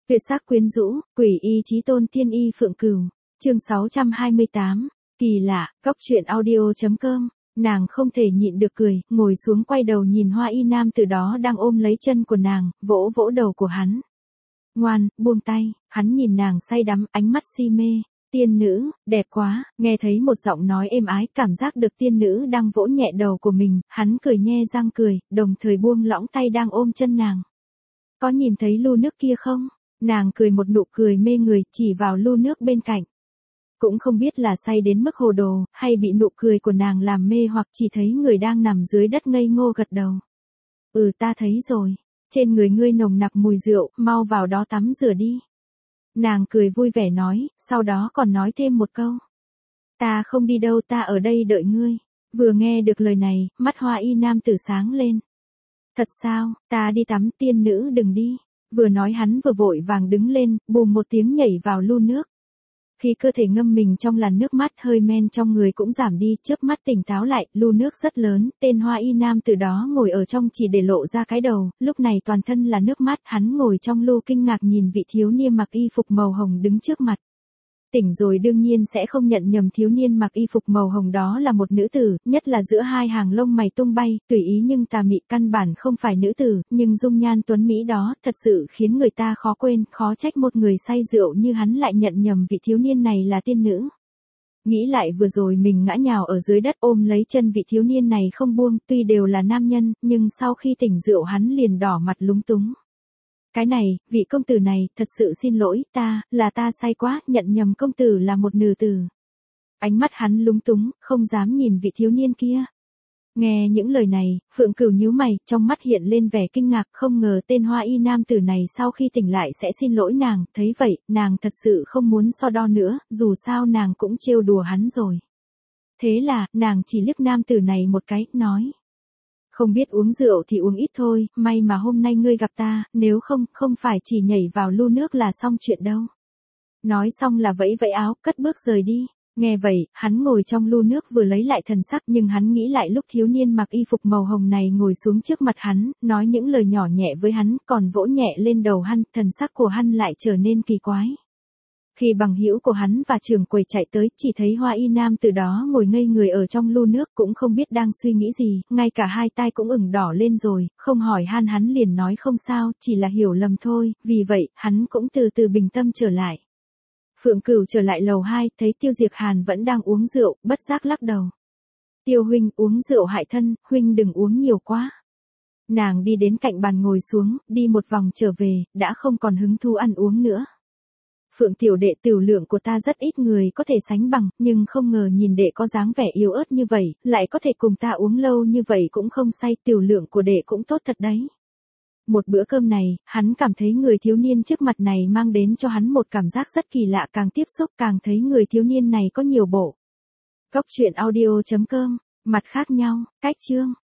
Tuyệt sắc quyến rũ, quỷ y chí tôn tiên y phượng cửu. Chương 628. Kỳ lạ, góc truyện audio.com. Nàng không thể nhịn được cười, ngồi xuống quay đầu nhìn Hoa Y nam từ đó đang ôm lấy chân của nàng, vỗ vỗ đầu của hắn. Ngoan, buông tay. Hắn nhìn nàng say đắm, ánh mắt si mê. Tiên nữ, đẹp quá. Nghe thấy một giọng nói êm ái, cảm giác được tiên nữ đang vỗ nhẹ đầu của mình, hắn cười nhe răng cười, đồng thời buông lỏng tay đang ôm chân nàng. Có nhìn thấy lu nước kia không? Nàng cười một nụ cười mê người, chỉ vào lu nước bên cạnh. Cũng không biết là say đến mức hồ đồ, hay bị nụ cười của nàng làm mê hoặc chỉ thấy người đang nằm dưới đất ngây ngô gật đầu. Ta thấy rồi. Trên người ngươi nồng nặc mùi rượu, mau vào đó tắm rửa đi. Nàng cười vui vẻ nói, sau đó còn nói thêm một câu. Ta không đi đâu, ta ở đây đợi ngươi. Vừa nghe được lời này, mắt Hoa Y nam tử sáng lên. Thật sao, ta đi tắm, tiên nữ đừng đi. Vừa nói hắn vừa vội vàng đứng lên, bùm một tiếng nhảy vào lu nước. Khi cơ thể ngâm mình trong làn nước mát, hơi men trong người cũng giảm đi, chớp mắt tỉnh táo lại, lu nước rất lớn, tên Hoa Y nam từ đó ngồi ở trong chỉ để lộ ra cái đầu, lúc này toàn thân là nước mát, hắn ngồi trong lu kinh ngạc nhìn vị thiếu niên mặc y phục màu hồng đứng trước mặt. Tỉnh rồi đương nhiên sẽ không nhận nhầm thiếu niên mặc y phục màu hồng đó là một nữ tử, nhất là giữa hai hàng lông mày tung bay, tùy ý nhưng tà mị, căn bản không phải nữ tử, nhưng dung nhan tuấn mỹ đó, thật sự khiến người ta khó quên, khó trách một người say rượu như hắn lại nhận nhầm vị thiếu niên này là tiên nữ. Nghĩ lại vừa rồi mình ngã nhào ở dưới đất ôm lấy chân vị thiếu niên này không buông, tuy đều là nam nhân, nhưng sau khi tỉnh rượu hắn liền đỏ mặt lúng túng. Cái này, vị công tử này, thật sự xin lỗi, là ta say quá, nhận nhầm công tử là một nữ tử. Ánh mắt hắn lúng túng, không dám nhìn vị thiếu niên kia. Nghe những lời này, Phượng Cửu nhíu mày, trong mắt hiện lên vẻ kinh ngạc, không ngờ tên Hoa Y nam tử này sau khi tỉnh lại sẽ xin lỗi nàng, thấy vậy, nàng thật sự không muốn so đo nữa, dù sao nàng cũng trêu đùa hắn rồi. Thế là, nàng chỉ liếc nam tử này một cái, nói. Không biết uống rượu thì uống ít thôi, may mà hôm nay ngươi gặp ta, nếu không, không phải chỉ nhảy vào lu nước là xong chuyện đâu. Nói xong là vẫy vẫy áo, cất bước rời đi. Nghe vậy, hắn ngồi trong lu nước vừa lấy lại thần sắc nhưng hắn nghĩ lại lúc thiếu niên mặc y phục màu hồng này ngồi xuống trước mặt hắn, nói những lời nhỏ nhẹ với hắn, còn vỗ nhẹ lên đầu hắn, thần sắc của hắn lại trở nên kỳ quái. Khi bằng hữu của hắn và trưởng quầy chạy tới, chỉ thấy Hoa Y nam từ đó ngồi ngây người ở trong lu nước, cũng không biết đang suy nghĩ gì, ngay cả hai tai cũng ửng đỏ lên rồi, không hỏi hắn liền nói không sao, chỉ là hiểu lầm thôi, vì vậy, hắn cũng từ từ bình tâm trở lại. Phượng Cửu trở lại lầu 2, thấy Tiêu Diệp Hàn vẫn đang uống rượu, bất giác lắc đầu. Tiêu huynh, uống rượu hại thân, huynh đừng uống nhiều quá. Nàng đi đến cạnh bàn ngồi xuống, đi một vòng trở về, đã không còn hứng thú ăn uống nữa. Phượng tiểu đệ, tiểu lượng của ta rất ít người có thể sánh bằng, nhưng không ngờ nhìn đệ có dáng vẻ yếu ớt như vậy, lại có thể cùng ta uống lâu như vậy cũng không say, tiểu lượng của đệ cũng tốt thật đấy. Một bữa cơm này, hắn cảm thấy người thiếu niên trước mặt này mang đến cho hắn một cảm giác rất kỳ lạ, càng tiếp xúc càng thấy người thiếu niên này có nhiều bộ. Góc truyện audio.com, mặt khác nhau, cách chương.